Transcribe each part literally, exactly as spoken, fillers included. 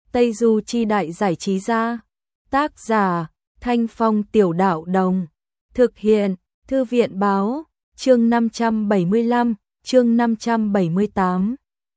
Tây Du Chi Đại Giải Trí Gia. Tác giả Thanh Phong Tiểu Đạo Đồng. Thực hiện Thư viện Báo. Chương năm trăm bảy mươi lăm, chương năm trăm bảy mươi tám.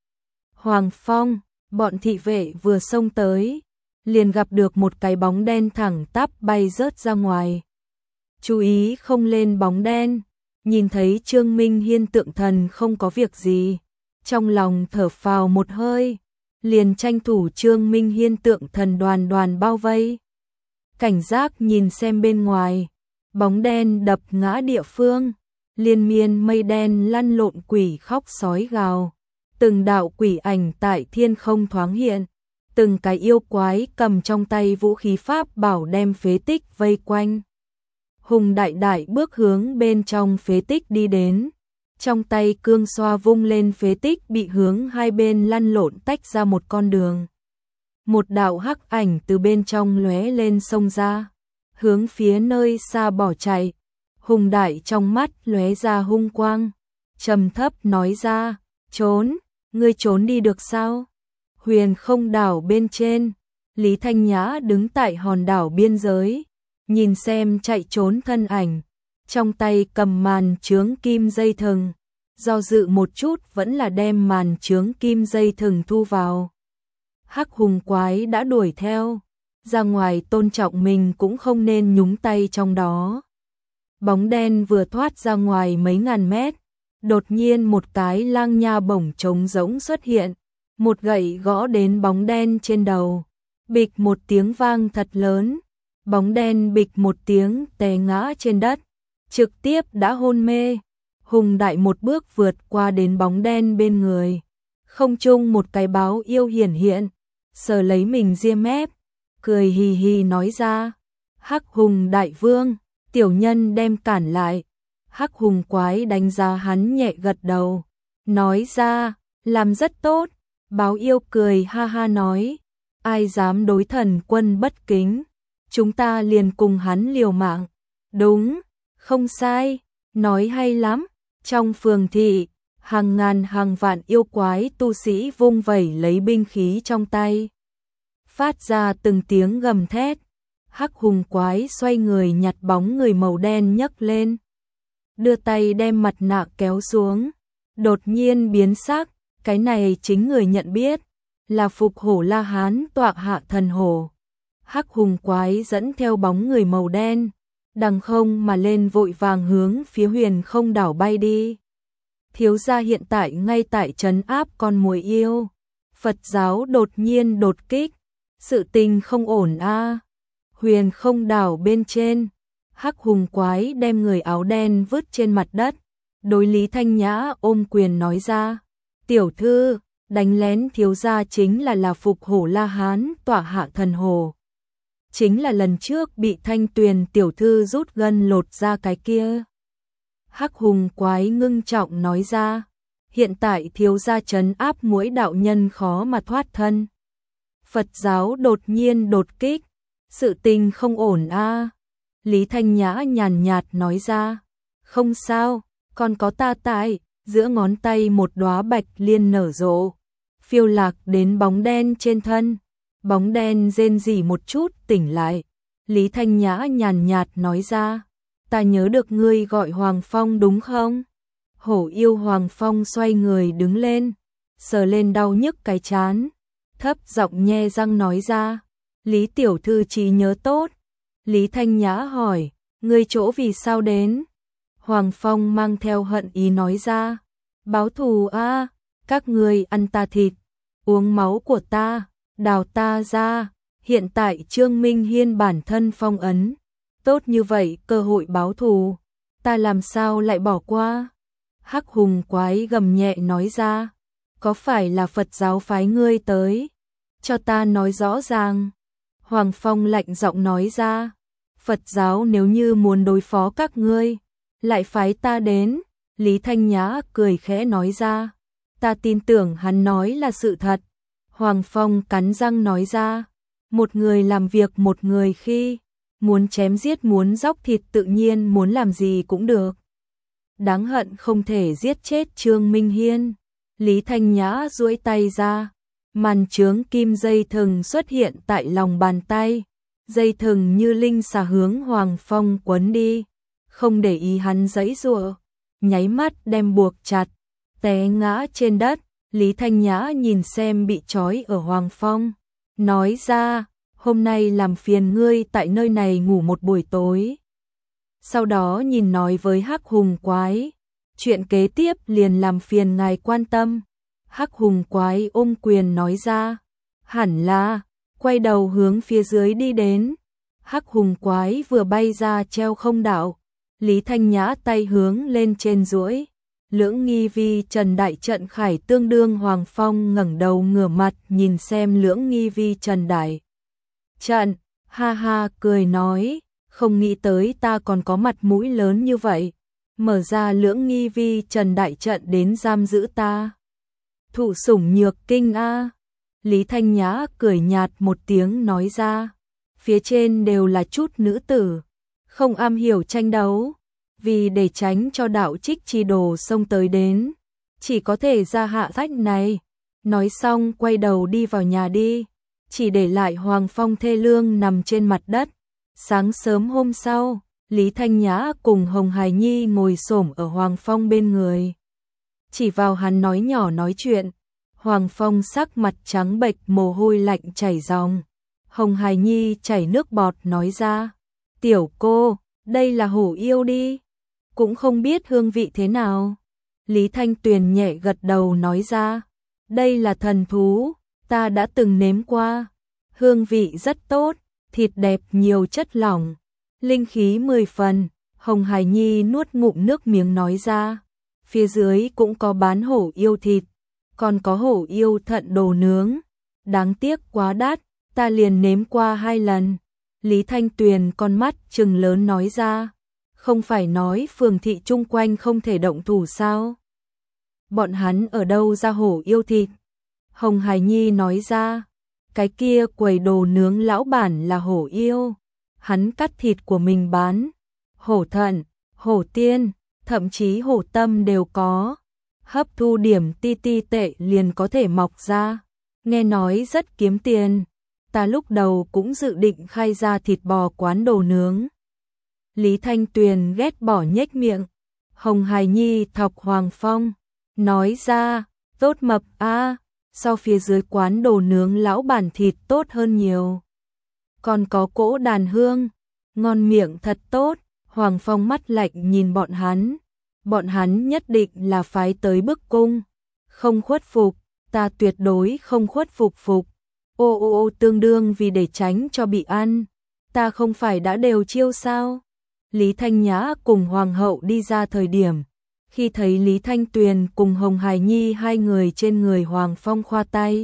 Hoàng Phong, bọn thị vệ vừa xông tới, liền gặp được một cái bóng đen thẳng tắp bay rớt ra ngoài. Chú ý không lên bóng đen, nhìn thấy Trương Minh Hiên tượng thần không có việc gì, trong lòng thở phào một hơi, liền tranh thủ Trương Minh Hiên tượng thần đoàn đoàn bao vây. Cảnh giác nhìn xem bên ngoài, bóng đen đập ngã địa phương, liên miên mây đen lăn lộn, quỷ khóc sói gào, từng đạo quỷ ảnh tại thiên không thoáng hiện, từng cái yêu quái cầm trong tay vũ khí pháp bảo đem phế tích vây quanh. Hùng đại đại bước hướng bên trong phế tích đi đến, trong tay cương xoa vung lên, phế tích bị hướng hai bên lăn lộn tách ra một con đường. Một đạo hắc ảnh từ bên trong lóe lên xông ra, hướng phía nơi xa bỏ chạy. Hùng đại trong mắt lóe ra hung quang, trầm thấp nói ra, trốn, ngươi trốn đi được sao? Huyền Không đảo bên trên, Lý Thanh Nhã đứng tại hòn đảo biên giới, nhìn xem chạy trốn thân ảnh, trong tay cầm màn chướng kim dây thừng, do dự một chút vẫn là đem màn chướng kim dây thừng thu vào. Hắc hùng quái đã đuổi theo, ra ngoài tôn trọng mình cũng không nên nhúng tay trong đó. Bóng đen vừa thoát ra ngoài mấy ngàn mét, đột nhiên một cái lang nha bổng trống rỗng xuất hiện, một gậy gõ đến bóng đen trên đầu, bịch một tiếng vang thật lớn, bóng đen bịch một tiếng té ngã trên đất, trực tiếp đã hôn mê. Hùng đại một bước vượt qua đến bóng đen bên người, không trung một cái báo yêu hiển hiện, sờ lấy mình ria mép, cười hì hì nói ra, Hắc Hùng đại vương, tiểu nhân đem cản lại. Hắc hùng quái đánh giá hắn nhẹ gật đầu, nói ra, làm rất tốt. Báo yêu cười ha ha nói, ai dám đối thần quân bất kính, chúng ta liền cùng hắn liều mạng. Đúng, không sai, nói hay lắm. Trong phường thị, hàng ngàn hàng vạn yêu quái tu sĩ vung vẩy lấy binh khí trong tay, phát ra từng tiếng gầm thét. Hắc hùng quái xoay người nhặt bóng người màu đen nhấc lên, đưa tay đem mặt nạ kéo xuống, đột nhiên biến sắc, cái này chính người nhận biết, là Phục Hổ La Hán tọa hạ thần hổ. Hắc hùng quái dẫn theo bóng người màu đen, đằng không mà lên, vội vàng hướng phía Huyền Không đảo bay đi. Thiếu gia hiện tại ngay tại trấn áp con muỗi yêu, Phật giáo đột nhiên đột kích, sự tình không ổn a. À. Huyền Không đảo bên trên, Hắc hùng quái đem người áo đen vứt trên mặt đất, đối Lý Thanh Nhã ôm quyền nói ra, tiểu thư, đánh lén thiếu gia chính là là Phục Hổ La Hán tọa hạ thần hồ, chính là lần trước bị Thanh Tuyền tiểu thư rút gân lột ra cái kia. Hắc hùng quái ngưng trọng nói ra, hiện tại thiếu gia trấn áp muỗi đạo nhân khó mà thoát thân. Phật giáo đột nhiên đột kích, sự tình không ổn a. À. Lý Thanh Nhã nhàn nhạt nói ra, không sao, còn có ta tại. Giữa ngón tay một đóa bạch liên nở rộ, phiêu lạc đến bóng đen trên thân, bóng đen rên rỉ một chút tỉnh lại. Lý Thanh Nhã nhàn nhạt nói ra, ta nhớ được ngươi gọi Hoàng Phong đúng không? Hổ yêu Hoàng Phong xoay người đứng lên, sờ lên đau nhức cái chán, thấp giọng nhe răng nói ra, Lý tiểu thư trí nhớ tốt. Lý Thanh Nhã hỏi, ngươi chỗ vì sao đến? Hoàng Phong mang theo hận ý nói ra, báo thù a, à, các ngươi ăn ta thịt, uống máu của ta, đào ta ra, hiện tại Trương Minh Hiên bản thân phong ấn, tốt như vậy cơ hội báo thù, ta làm sao lại bỏ qua? Hắc hùng quái gầm nhẹ nói ra, có phải là Phật giáo phái ngươi tới? Cho ta nói rõ ràng. Hoàng Phong lạnh giọng nói ra, Phật giáo nếu như muốn đối phó các ngươi, lại phái ta đến. Lý Thanh Nhã cười khẽ nói ra, ta tin tưởng hắn nói là sự thật. Hoàng Phong cắn răng nói ra, một người làm việc một người khi, muốn chém giết muốn dóc thịt tự nhiên muốn làm gì cũng được. Đáng hận không thể giết chết Trương Minh Hiên. Lý Thanh Nhã duỗi tay ra, Màn chướng kim dây thừng xuất hiện tại lòng bàn tay, dây thừng như linh xà hướng Hoàng Phong quấn đi, không để ý hắn giãy giụa, nháy mắt đem buộc chặt, té ngã trên đất. Lý Thanh Nhã nhìn xem bị trói ở Hoàng Phong, nói ra, hôm nay làm phiền ngươi tại nơi này ngủ một buổi tối. Sau đó nhìn nói với Hắc Hùng Quái, chuyện kế tiếp liền làm phiền ngài quan tâm. Hắc Hùng Quái ôm quyền nói ra, hẳn là, quay đầu hướng phía dưới đi đến. Hắc Hùng Quái vừa bay ra treo không đạo, Lý Thanh Nhã tay hướng lên trên duỗi. Lưỡng nghi vi Trần Đại Trận Khải tương đương. Hoàng Phong ngẩng đầu ngửa mặt nhìn xem Lưỡng nghi vi Trần Đại Trận, ha ha cười nói, không nghĩ tới ta còn có mặt mũi lớn như vậy, mở ra Lưỡng nghi vi Trần Đại Trận đến giam giữ ta. Thụ sủng nhược kinh a. Lý Thanh Nhã cười nhạt một tiếng nói ra, phía trên đều là chút nữ tử, không am hiểu tranh đấu, vì để tránh cho đạo trích chi đồ xông tới đến, chỉ có thể ra hạ sách này. Nói xong quay đầu đi vào nhà đi, chỉ để lại Hoàng Phong thê lương nằm trên mặt đất. Sáng sớm hôm sau, Lý Thanh Nhã cùng Hồng Hải Nhi ngồi xổm ở Hoàng Phong bên người, chỉ vào hắn nói nhỏ nói chuyện. Hoàng Phong sắc mặt trắng bệch, mồ hôi lạnh chảy ròng. Hồng Hải Nhi chảy nước bọt nói ra, tiểu cô, đây là hổ yêu đi, cũng không biết hương vị thế nào. Lý Thanh Tuyền nhẹ gật đầu nói ra, đây là thần thú, ta đã từng nếm qua, hương vị rất tốt, thịt đẹp nhiều chất lỏng, linh khí mười phần. Hồng Hải Nhi nuốt ngụm nước miếng nói ra, phía dưới cũng có bán hổ yêu thịt, còn có hổ yêu thận đồ nướng, đáng tiếc quá đắt, ta liền nếm qua hai lần. Lý Thanh Tuyền con mắt trừng lớn nói ra, không phải nói phường thị chung quanh không thể động thủ sao? Bọn hắn ở đâu ra hổ yêu thịt? Hồng Hải Nhi nói ra, cái kia quầy đồ nướng lão bản là hổ yêu, hắn cắt thịt của mình bán, hổ thận, hổ tiên, thậm chí hổ tâm đều có, hấp thu điểm ti ti tệ liền có thể mọc ra, nghe nói rất kiếm tiền. Ta lúc đầu cũng dự định khai ra thịt bò quán đồ nướng. Lý Thanh Tuyền ghét bỏ nhếch miệng. Hồng Hải Nhi thọc Hoàng Phong, nói ra, tốt mập a, so phía dưới quán đồ nướng lão bản thịt tốt hơn nhiều. Còn có cỗ đàn hương, ngon miệng thật tốt. Hoàng Phong mắt lạnh nhìn bọn hắn, bọn hắn nhất định là phái tới bức cung, không khuất phục, ta tuyệt đối không khuất phục phục. Ô ô ô tương đương vì để tránh cho bị ăn, ta không phải đã đều chiêu sao? Lý Thanh Nhã cùng Hoàng hậu đi ra thời điểm, khi thấy Lý Thanh Tuyền cùng Hồng Hải Nhi hai người trên người Hoàng Phong khoa tay,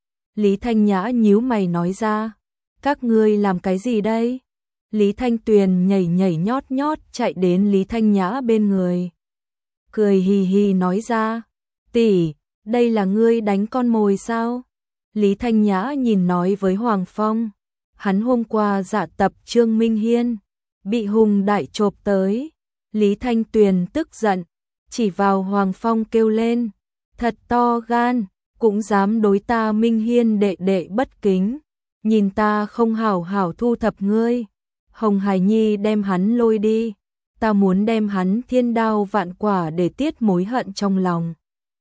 Lý Thanh Nhã nhíu mày nói ra, các ngươi làm cái gì đây? Lý Thanh Tuyền nhảy nhảy nhót nhót chạy đến Lý Thanh Nhã bên người, cười hì hì nói ra, tỷ, đây là ngươi đánh con mồi sao? Lý Thanh Nhã nhìn nói với Hoàng Phong, hắn hôm qua dạ tập Trương Minh Hiên, bị Hùng Đại chộp tới. Lý Thanh Tuyền tức giận, chỉ vào Hoàng Phong kêu lên, thật to gan, cũng dám đối ta Minh Hiên đệ đệ bất kính, nhìn ta không hảo hảo thu thập ngươi. Hồng Hải Nhi đem hắn lôi đi, ta muốn đem hắn thiên đao vạn quả để tiết mối hận trong lòng.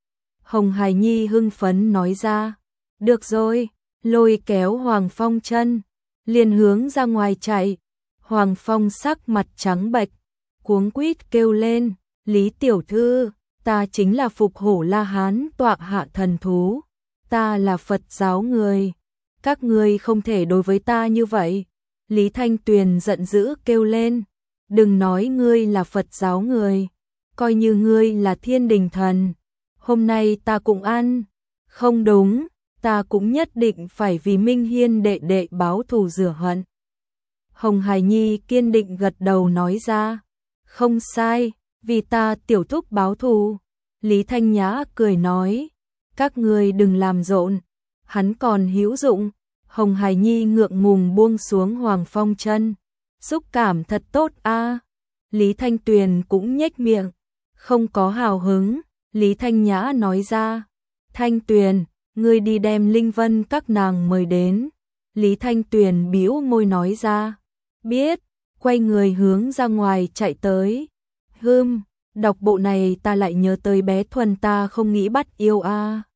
Hồng Hải Nhi hưng phấn nói ra, được rồi, lôi kéo Hoàng Phong chân, liền hướng ra ngoài chạy. Hoàng Phong sắc mặt trắng bệch, cuống quýt kêu lên, Lý tiểu thư, ta chính là Phục Hổ La Hán tọa hạ thần thú, ta là Phật giáo người, các ngươi không thể đối với ta như vậy. Lý Thanh Tuyền giận dữ kêu lên, đừng nói ngươi là Phật giáo người, coi như ngươi là thiên đình thần, hôm nay ta cũng ăn, không đúng, ta cũng nhất định phải vì Minh Hiên đệ đệ báo thù rửa hận. Hồng Hải Nhi kiên định gật đầu nói ra, không sai, vì ta tiểu thúc báo thù. Lý Thanh Nhã cười nói, các ngươi đừng làm rộn, hắn còn hữu dụng. Hồng Hải Nhi ngượng ngùng buông xuống Hoàng Phong chân, xúc cảm thật tốt a. Lý Thanh Tuyền cũng nhếch miệng, không có hào hứng. Lý Thanh Nhã nói ra, Thanh Tuyền, Ngươi đi đem Linh Vân các nàng mời đến. Lý Thanh Tuyền bĩu môi nói ra. Biết, quay người hướng ra ngoài chạy tới. Hừm, đọc bộ này ta lại nhớ tới bé Thuần ta không nghĩ bắt yêu a.